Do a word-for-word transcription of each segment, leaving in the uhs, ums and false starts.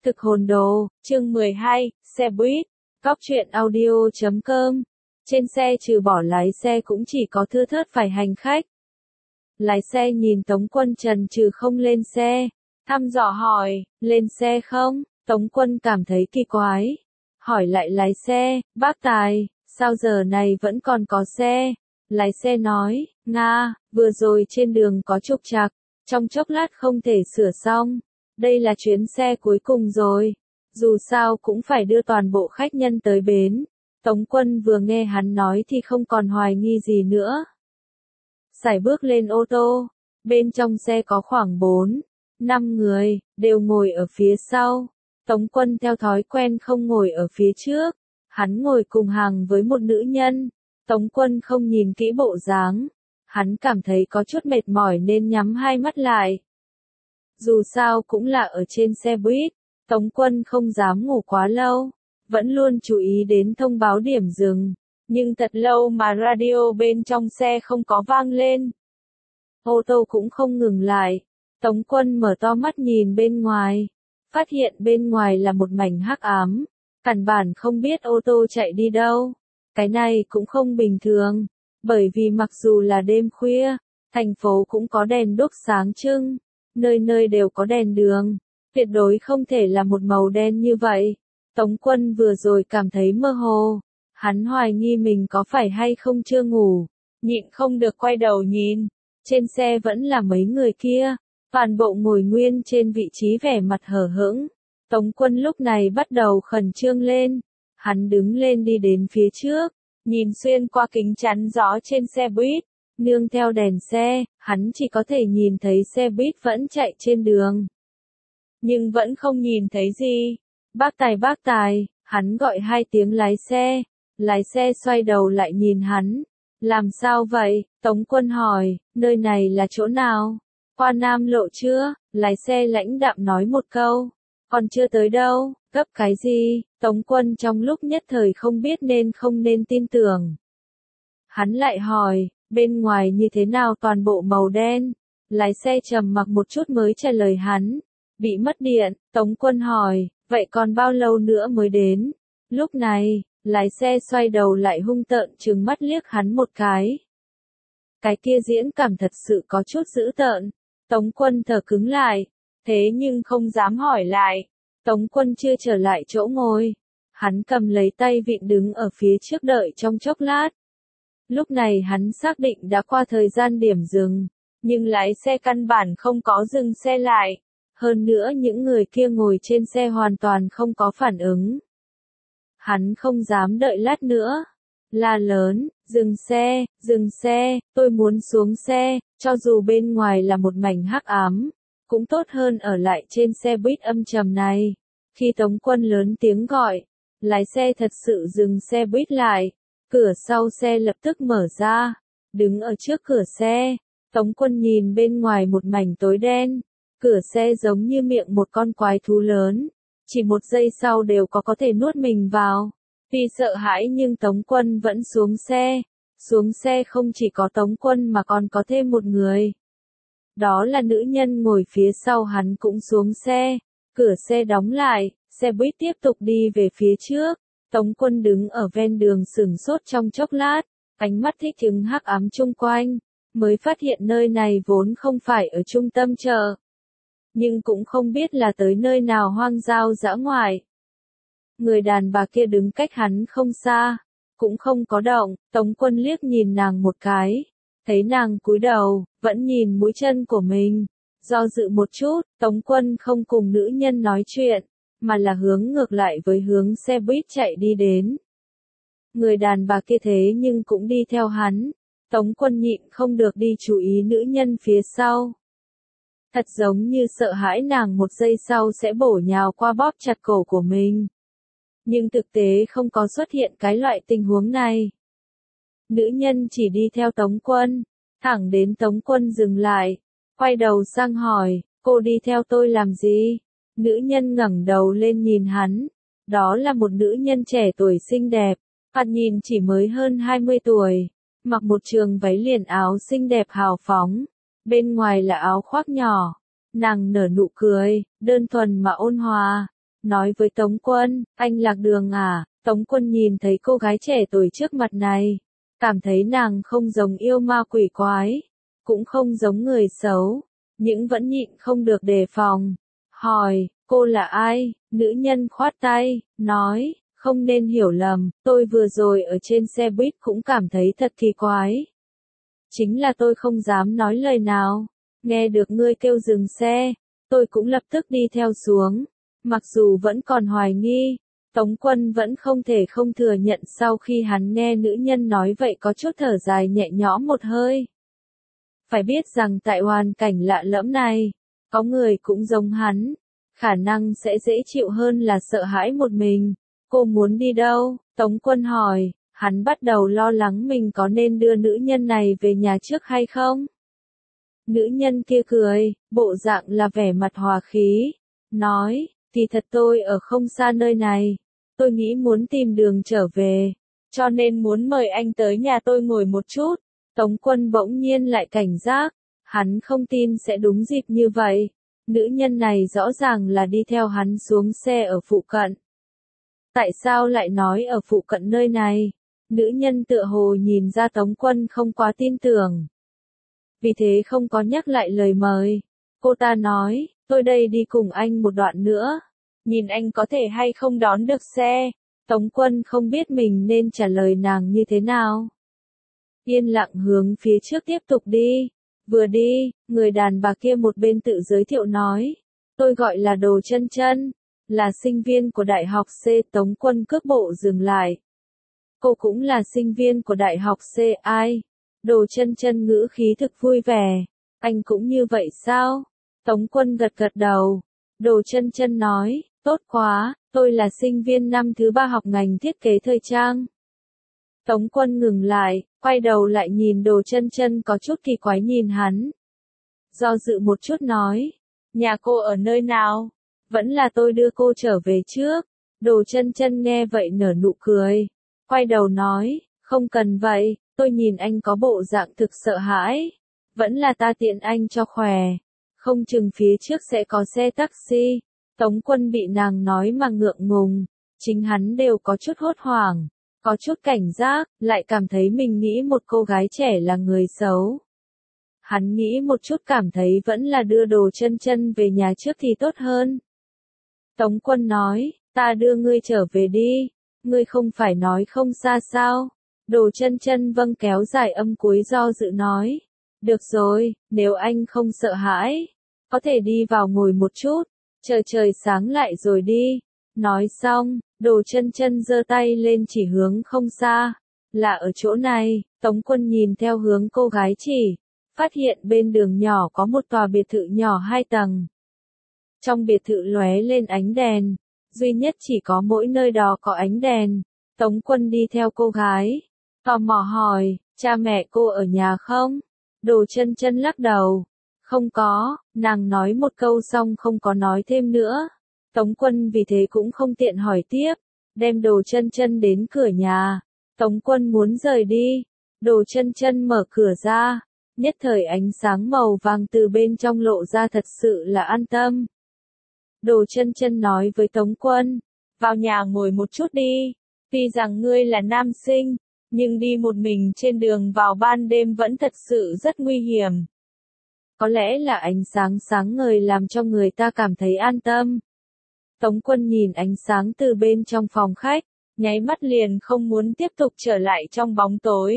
Thực hồn đồ, chương mười hai, xe buýt, Cóc truyện audio chấm com. Trên xe trừ bỏ lái xe cũng chỉ có thưa thớt vài hành khách. Lái xe nhìn Tống Quân chần chừ không lên xe, thăm dò hỏi, lên xe không? Tống Quân cảm thấy kỳ quái, hỏi lại lái xe, bác Tài, sao giờ này vẫn còn có xe? Lái xe nói, Nga, vừa rồi trên đường có trục trặc, trong chốc lát không thể sửa xong. Đây là chuyến xe cuối cùng rồi, dù sao cũng phải đưa toàn bộ khách nhân tới bến. Tống Quân vừa nghe hắn nói thì không còn hoài nghi gì nữa. Sải bước lên ô tô, bên trong xe có khoảng bốn, năm người, đều ngồi ở phía sau. Tống Quân theo thói quen không ngồi ở phía trước, hắn ngồi cùng hàng với một nữ nhân. Tống Quân không nhìn kỹ bộ dáng, hắn cảm thấy có chút mệt mỏi nên nhắm hai mắt lại. Dù sao cũng là ở trên xe buýt, Tống Quân không dám ngủ quá lâu, vẫn luôn chú ý đến thông báo điểm dừng, nhưng thật lâu mà radio bên trong xe không có vang lên. Ô tô cũng không ngừng lại, Tống Quân mở to mắt nhìn bên ngoài, phát hiện bên ngoài là một mảnh hắc ám, căn bản không biết ô tô chạy đi đâu. Cái này cũng không bình thường, bởi vì mặc dù là đêm khuya, thành phố cũng có đèn đuốc sáng trưng, nơi nơi đều có đèn đường, tuyệt đối không thể là một màu đen như vậy. Tống Quân vừa rồi cảm thấy mơ hồ, hắn hoài nghi mình có phải hay không chưa ngủ, nhịn không được quay đầu nhìn, trên xe vẫn là mấy người kia, toàn bộ ngồi nguyên trên vị trí vẻ mặt hờ hững. Tống Quân lúc này bắt đầu khẩn trương lên, hắn đứng lên đi đến phía trước, nhìn xuyên qua kính chắn gió trên xe buýt, nương theo đèn xe, hắn chỉ có thể nhìn thấy xe buýt vẫn chạy trên đường. Nhưng vẫn không nhìn thấy gì. Bác Tài bác Tài, hắn gọi hai tiếng lái xe, lái xe xoay đầu lại nhìn hắn. Làm sao vậy? Tống Quân hỏi, nơi này là chỗ nào? Qua Nam Lộ chưa? Lái xe lãnh đạm nói một câu. Còn chưa tới đâu, gấp cái gì? Tống Quân trong lúc nhất thời không biết nên không nên tin tưởng. Hắn lại hỏi, bên ngoài như thế nào toàn bộ màu đen? Lái xe trầm mặc một chút mới trả lời hắn. Bị mất điện, Tống Quân hỏi, vậy còn bao lâu nữa mới đến? Lúc này, lái xe xoay đầu lại hung tợn trừng mắt liếc hắn một cái. Cái kia diễn cảm thật sự có chút dữ tợn. Tống Quân thở cứng lại, thế nhưng không dám hỏi lại. Tống Quân chưa trở lại chỗ ngồi, hắn cầm lấy tay vịn đứng ở phía trước đợi trong chốc lát. Lúc này hắn xác định đã qua thời gian điểm dừng, nhưng lái xe căn bản không có dừng xe lại. Hơn nữa những người kia ngồi trên xe hoàn toàn không có phản ứng. Hắn không dám đợi lát nữa. La lớn, dừng xe, dừng xe, tôi muốn xuống xe, cho dù bên ngoài là một mảnh hắc ám, cũng tốt hơn ở lại trên xe buýt âm trầm này. Khi Tống Quân lớn tiếng gọi, lái xe thật sự dừng xe buýt lại, cửa sau xe lập tức mở ra, đứng ở trước cửa xe, Tống Quân nhìn bên ngoài một mảnh tối đen. Cửa xe giống như miệng một con quái thú lớn, chỉ một giây sau đều có có thể nuốt mình vào. Vì sợ hãi nhưng Tống Quân vẫn xuống xe. Xuống xe không chỉ có Tống Quân mà còn có thêm một người. Đó là nữ nhân ngồi phía sau hắn cũng xuống xe. Cửa xe đóng lại, xe buýt tiếp tục đi về phía trước. Tống Quân đứng ở ven đường sửng sốt trong chốc lát, ánh mắt thích ứng hắc ám chung quanh, mới phát hiện nơi này vốn không phải ở trung tâm chợ. Nhưng cũng không biết là tới nơi nào hoang giao dã ngoại. Người đàn bà kia đứng cách hắn không xa, cũng không có động. Tống Quân liếc nhìn nàng một cái, thấy nàng cúi đầu, vẫn nhìn mũi chân của mình. Do dự một chút, Tống Quân không cùng nữ nhân nói chuyện, mà là hướng ngược lại với hướng xe buýt chạy đi đến. Người đàn bà kia thế nhưng cũng đi theo hắn. Tống Quân nhịn không được đi chú ý nữ nhân phía sau. Thật giống như sợ hãi nàng một giây sau sẽ bổ nhào qua bóp chặt cổ của mình. Nhưng thực tế không có xuất hiện cái loại tình huống này. Nữ nhân chỉ đi theo Tống Quân, thẳng đến Tống Quân dừng lại, quay đầu sang hỏi, cô đi theo tôi làm gì? Nữ nhân ngẩng đầu lên nhìn hắn, đó là một nữ nhân trẻ tuổi xinh đẹp, thoạt nhìn chỉ mới hơn hai mươi tuổi, mặc một trường váy liền áo xinh đẹp hào phóng. Bên ngoài là áo khoác nhỏ, nàng nở nụ cười, đơn thuần mà ôn hòa, nói với Tống Quân, anh lạc đường à? Tống Quân nhìn thấy cô gái trẻ tuổi trước mặt này, cảm thấy nàng không giống yêu ma quỷ quái, cũng không giống người xấu, nhưng vẫn nhịn không được đề phòng. Hỏi, cô là ai? Nữ nhân khoát tay, nói, không nên hiểu lầm, tôi vừa rồi ở trên xe buýt cũng cảm thấy thật kỳ quái. Chính là tôi không dám nói lời nào, nghe được ngươi kêu dừng xe, tôi cũng lập tức đi theo xuống, mặc dù vẫn còn hoài nghi. Tống Quân vẫn không thể không thừa nhận sau khi hắn nghe nữ nhân nói vậy có chút thở dài nhẹ nhõm một hơi. Phải biết rằng tại hoàn cảnh lạ lẫm này, có người cũng giống hắn, khả năng sẽ dễ chịu hơn là sợ hãi một mình. Cô muốn đi đâu? Tống Quân hỏi, hắn bắt đầu lo lắng mình có nên đưa nữ nhân này về nhà trước hay không? Nữ nhân kia cười, bộ dạng là vẻ mặt hòa khí, nói, kỳ thật tôi ở không xa nơi này. Tôi nghĩ muốn tìm đường trở về, cho nên muốn mời anh tới nhà tôi ngồi một chút. Tống Quân bỗng nhiên lại cảnh giác, hắn không tin sẽ đúng dịp như vậy. Nữ nhân này rõ ràng là đi theo hắn xuống xe ở phụ cận. Tại sao lại nói ở phụ cận nơi này? Nữ nhân tựa hồ nhìn ra Tống Quân không quá tin tưởng. Vì thế không có nhắc lại lời mời. Cô ta nói, tôi đây đi cùng anh một đoạn nữa. Nhìn anh có thể hay không đón được xe. Tống Quân không biết mình nên trả lời nàng như thế nào. Yên lặng hướng phía trước tiếp tục đi. Vừa đi, người đàn bà kia một bên tự giới thiệu nói. Tôi gọi là Đồ Chân Chân, là sinh viên của Đại học C. Tống Quân cước bộ dừng lại. Cô cũng là sinh viên của Đại học C. Ai? Đồ Chân Chân ngữ khí thực vui vẻ. Anh cũng như vậy sao? Tống Quân gật gật đầu. Đồ Chân Chân nói, tốt quá, tôi là sinh viên năm thứ ba học ngành thiết kế thời trang. Tống Quân ngừng lại, quay đầu lại nhìn Đồ Chân Chân có chút kỳ quái nhìn hắn. Do dự một chút nói, nhà cô ở nơi nào? Vẫn là tôi đưa cô trở về trước. Đồ Chân Chân nghe vậy nở nụ cười, quay đầu nói, không cần vậy, tôi nhìn anh có bộ dạng thực sợ hãi. Vẫn là ta tiện anh cho khỏe. Không chừng phía trước sẽ có xe taxi. Tống Quân bị nàng nói mà ngượng ngùng, chính hắn đều có chút hốt hoảng, có chút cảnh giác, lại cảm thấy mình nghĩ một cô gái trẻ là người xấu. Hắn nghĩ một chút cảm thấy vẫn là đưa Đồ Chân Chân về nhà trước thì tốt hơn. Tống Quân nói, ta đưa ngươi trở về đi, ngươi không phải nói không xa sao? Đồ Chân Chân vâng kéo dài âm cuối do dự nói, được rồi, nếu anh không sợ hãi, có thể đi vào ngồi một chút, chờ trời sáng lại rồi đi. Nói xong, Đồ Chân Chân giơ tay lên chỉ hướng không xa, là ở chỗ này. Tống Quân nhìn theo hướng cô gái chỉ, phát hiện bên đường nhỏ có một tòa biệt thự nhỏ hai tầng. Trong biệt thự lóe lên ánh đèn, duy nhất chỉ có mỗi nơi đó có ánh đèn. Tống Quân đi theo cô gái, tò mò hỏi, cha mẹ cô ở nhà không? Đồ Chân Chân lắc đầu, không có, nàng nói một câu xong không có nói thêm nữa. Tống Quân vì thế cũng không tiện hỏi tiếp, đem Đồ Chân Chân đến cửa nhà. Tống Quân muốn rời đi, Đồ Chân Chân mở cửa ra, nhất thời ánh sáng màu vàng từ bên trong lộ ra thật sự là an tâm. Đồ Chân Chân nói với Tống Quân, vào nhà ngồi một chút đi, tuy rằng ngươi là nam sinh, nhưng đi một mình trên đường vào ban đêm vẫn thật sự rất nguy hiểm. Có lẽ là ánh sáng sáng ngời làm cho người ta cảm thấy an tâm. Tống Quân nhìn ánh sáng từ bên trong phòng khách, nháy mắt liền không muốn tiếp tục trở lại trong bóng tối.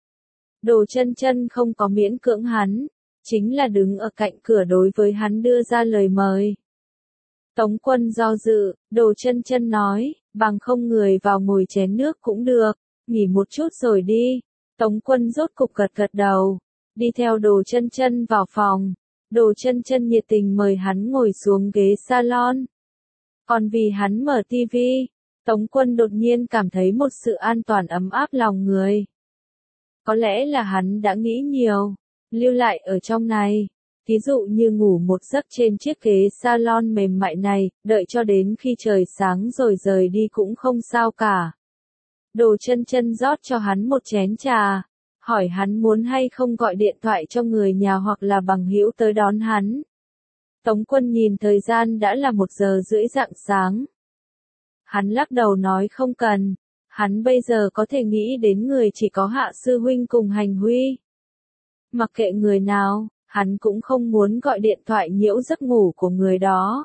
Đồ Chân Chân không có miễn cưỡng hắn, chính là đứng ở cạnh cửa đối với hắn đưa ra lời mời. Tống Quân do dự, Đồ Chân Chân nói, bằng không người vào ngồi chén nước cũng được, nghỉ một chút rồi đi. Tống Quân rốt cục gật gật đầu, đi theo Đồ Chân Chân vào phòng. Đồ Chân Chân nhiệt tình mời hắn ngồi xuống ghế salon. Còn vì hắn mở tivi, Tống Quân đột nhiên cảm thấy một sự an toàn ấm áp lòng người. Có lẽ là hắn đã nghĩ nhiều, lưu lại ở trong này. Ví dụ như ngủ một giấc trên chiếc ghế salon mềm mại này, đợi cho đến khi trời sáng rồi rời đi cũng không sao cả. Đồ Chân Chân rót cho hắn một chén trà, hỏi hắn muốn hay không gọi điện thoại cho người nhà hoặc là bằng hữu tới đón hắn. Tống Quân nhìn thời gian đã là một giờ rưỡi rạng sáng. Hắn lắc đầu nói không cần, hắn bây giờ có thể nghĩ đến người chỉ có Hạ sư huynh cùng Hành Huy. Mặc kệ người nào, hắn cũng không muốn gọi điện thoại nhiễu giấc ngủ của người đó.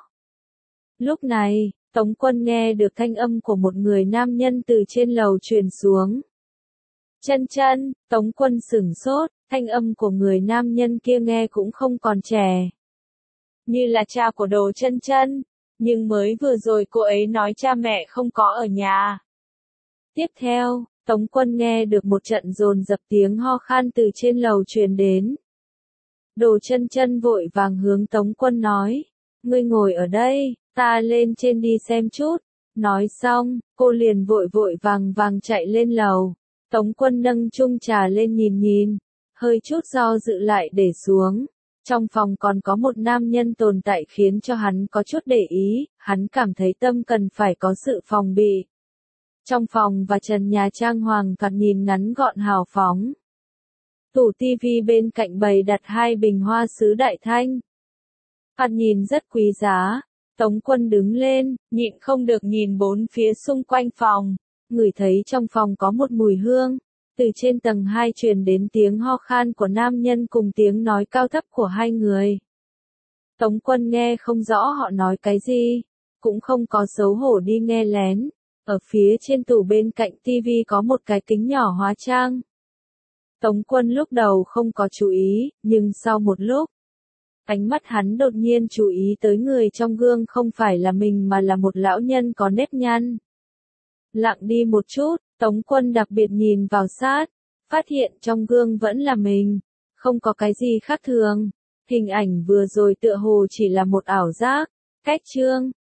Lúc này, Tống Quân nghe được thanh âm của một người nam nhân từ trên lầu truyền xuống. Chân chân, Tống Quân sửng sốt, thanh âm của người nam nhân kia nghe cũng không còn trẻ. Như là cha của Đồ Chân Chân, nhưng mới vừa rồi cô ấy nói cha mẹ không có ở nhà. Tiếp theo, Tống Quân nghe được một trận dồn dập tiếng ho khan từ trên lầu truyền đến. Đồ Chân Chân vội vàng hướng Tống Quân nói, ngươi ngồi ở đây, ta lên trên đi xem chút. Nói xong, cô liền vội vội vàng vàng chạy lên lầu. Tống Quân nâng chung trà lên nhìn nhìn, hơi chút do dự lại để xuống. Trong phòng còn có một nam nhân tồn tại khiến cho hắn có chút để ý, hắn cảm thấy tâm cần phải có sự phòng bị. Trong phòng và trần nhà trang hoàng thoạt nhìn ngắn gọn hào phóng. Tủ tivi bên cạnh bày đặt hai bình hoa sứ đại thanh. Thoạt nhìn rất quý giá. Tống Quân đứng lên, nhịn không được nhìn bốn phía xung quanh phòng, ngửi thấy trong phòng có một mùi hương. Từ trên tầng hai truyền đến tiếng ho khan của nam nhân cùng tiếng nói cao thấp của hai người. Tống Quân nghe không rõ họ nói cái gì, cũng không có xấu hổ đi nghe lén. Ở phía trên tủ bên cạnh tivi có một cái kính nhỏ hóa trang. Tống Quân lúc đầu không có chú ý, nhưng sau một lúc, ánh mắt hắn đột nhiên chú ý tới người trong gương không phải là mình mà là một lão nhân có nếp nhăn. Lặng đi một chút, Tống Quân đặc biệt nhìn vào sát, phát hiện trong gương vẫn là mình, không có cái gì khác thường. Hình ảnh vừa rồi tựa hồ chỉ là một ảo giác. Cách chương